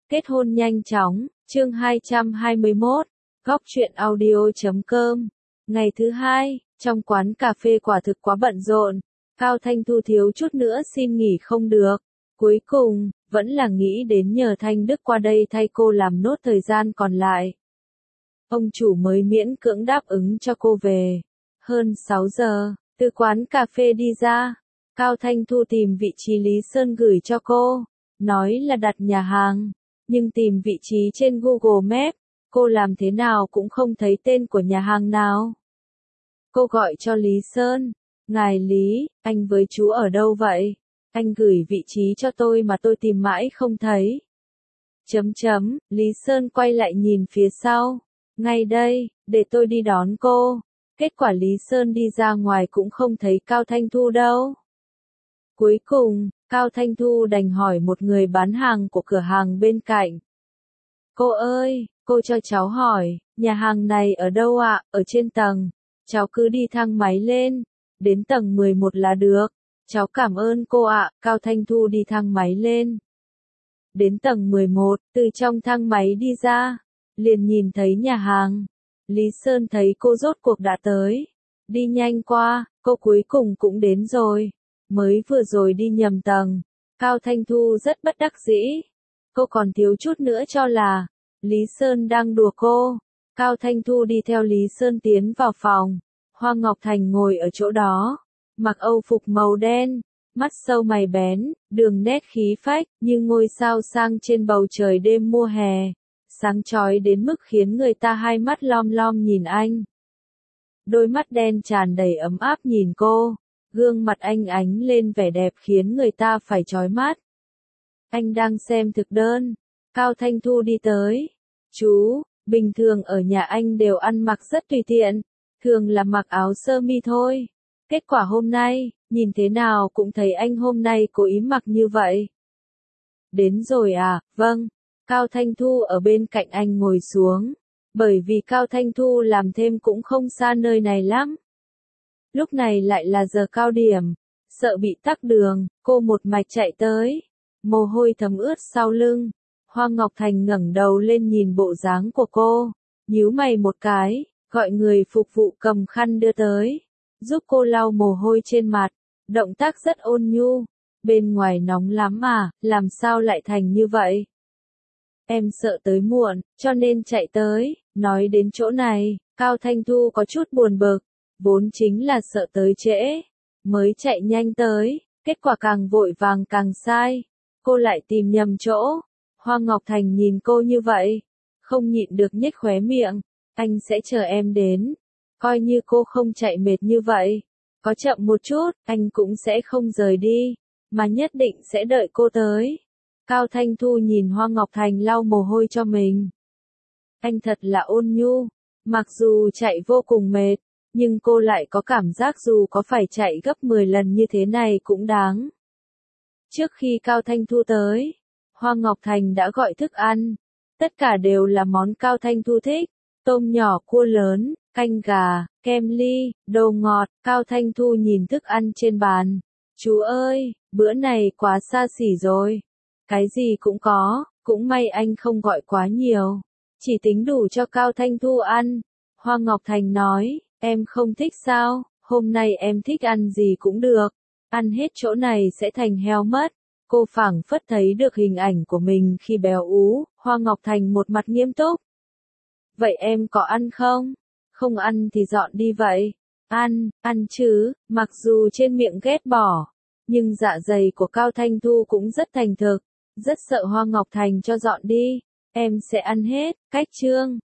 Kết hôn nhanh chóng, chương 221, góc truyện audio.com. Ngày thứ hai, trong quán cà phê quả thực quá bận rộn, Cao Thanh Thu thiếu chút nữa xin nghỉ không được. Cuối cùng, vẫn là nghĩ đến nhờ Thanh Đức qua đây thay cô làm nốt thời gian còn lại. Ông chủ mới miễn cưỡng đáp ứng cho cô về. Hơn 6 giờ, từ quán cà phê đi ra, Cao Thanh Thu tìm vị trí Lý Sơn gửi cho cô, nói là đặt nhà hàng, nhưng tìm vị trí trên Google Maps, cô làm thế nào cũng không thấy tên của nhà hàng nào. Cô gọi cho Lý Sơn, "Ngài Lý, anh với chú ở đâu vậy? Anh gửi vị trí cho tôi mà tôi tìm mãi không thấy." Lý Sơn quay lại nhìn phía sau, "Ngay đây, để tôi đi đón cô." Kết quả Lý Sơn đi ra ngoài cũng không thấy Cao Thanh Thu đâu. Cuối cùng, Cao Thanh Thu đành hỏi một người bán hàng của cửa hàng bên cạnh. "Cô ơi, cô cho cháu hỏi, nhà hàng này ở đâu ạ?" "Ở trên tầng, cháu cứ đi thang máy lên, đến tầng 11 là được." "Cháu cảm ơn cô ạ." Cao Thanh Thu đi thang máy lên. Đến tầng 11, từ trong thang máy đi ra, liền nhìn thấy nhà hàng. Lý Sơn thấy cô rốt cuộc đã tới. "Đi nhanh qua, cô cuối cùng cũng đến rồi. Mới vừa rồi đi nhầm tầng." Cao Thanh Thu rất bất đắc dĩ. Cô còn thiếu chút nữa cho là Lý Sơn đang đùa cô. Cao Thanh Thu đi theo Lý Sơn tiến vào phòng. Hoa Ngọc Thành ngồi ở chỗ đó, mặc âu phục màu đen, mắt sâu mày bén, đường nét khí phách như ngôi sao sang trên bầu trời đêm mùa hè, sáng chói đến mức khiến người ta hai mắt lom lom nhìn anh. Đôi mắt đen tràn đầy ấm áp nhìn cô, gương mặt anh ánh lên vẻ đẹp khiến người ta phải chói mắt. "Anh đang xem thực đơn." Cao Thanh Thu đi tới. "Chú, bình thường ở nhà anh đều ăn mặc rất tùy tiện, thường là mặc áo sơ mi thôi. Kết quả hôm nay, nhìn thế nào cũng thấy anh hôm nay cố ý mặc như vậy." "Đến rồi à?" "Vâng." Cao Thanh Thu ở bên cạnh anh ngồi xuống, bởi vì Cao Thanh Thu làm thêm cũng không xa nơi này lắm. Lúc này lại là giờ cao điểm, sợ bị tắc đường, cô một mạch chạy tới, mồ hôi thấm ướt sau lưng. Hoa Ngọc Thành ngẩng đầu lên nhìn bộ dáng của cô, nhíu mày một cái, gọi người phục vụ cầm khăn đưa tới, giúp cô lau mồ hôi trên mặt, động tác rất ôn nhu. "Bên ngoài nóng lắm à, làm sao lại thành như vậy?" "Em sợ tới muộn, cho nên chạy tới." Nói đến chỗ này, Cao Thanh Thu có chút buồn bực, vốn chính là sợ tới trễ, mới chạy nhanh tới, kết quả càng vội vàng càng sai, cô lại tìm nhầm chỗ. Hoa Ngọc Thành nhìn cô như vậy, không nhịn được nhếch khóe miệng, "Anh sẽ chờ em đến, coi như cô không chạy mệt như vậy, có chậm một chút, anh cũng sẽ không rời đi, mà nhất định sẽ đợi cô tới." Cao Thanh Thu nhìn Hoa Ngọc Thành lau mồ hôi cho mình. Anh thật là ôn nhu, mặc dù chạy vô cùng mệt, nhưng cô lại có cảm giác dù có phải chạy gấp 10 lần như thế này cũng đáng. Trước khi Cao Thanh Thu tới, Hoa Ngọc Thành đã gọi thức ăn, tất cả đều là món Cao Thanh Thu thích, tôm nhỏ, cua lớn, canh gà, kem ly, đồ ngọt. Cao Thanh Thu nhìn thức ăn trên bàn, "Chú ơi, bữa này quá xa xỉ rồi, cái gì cũng có, cũng may anh không gọi quá nhiều, chỉ tính đủ cho Cao Thanh Thu ăn." Hoa Ngọc Thành nói, "Em không thích sao, hôm nay em thích ăn gì cũng được, ăn hết chỗ này sẽ thành heo mất." Cô phảng phất thấy được hình ảnh của mình khi béo ú. Hoa Ngọc Thành một mặt nghiêm túc. "Vậy em có ăn không? Không ăn thì dọn đi vậy." "Ăn, ăn chứ." Mặc dù trên miệng ghét bỏ, nhưng dạ dày của Cao Thanh Thu cũng rất thành thực, rất sợ Hoa Ngọc Thành cho dọn đi. "Em sẽ ăn hết." Cách chương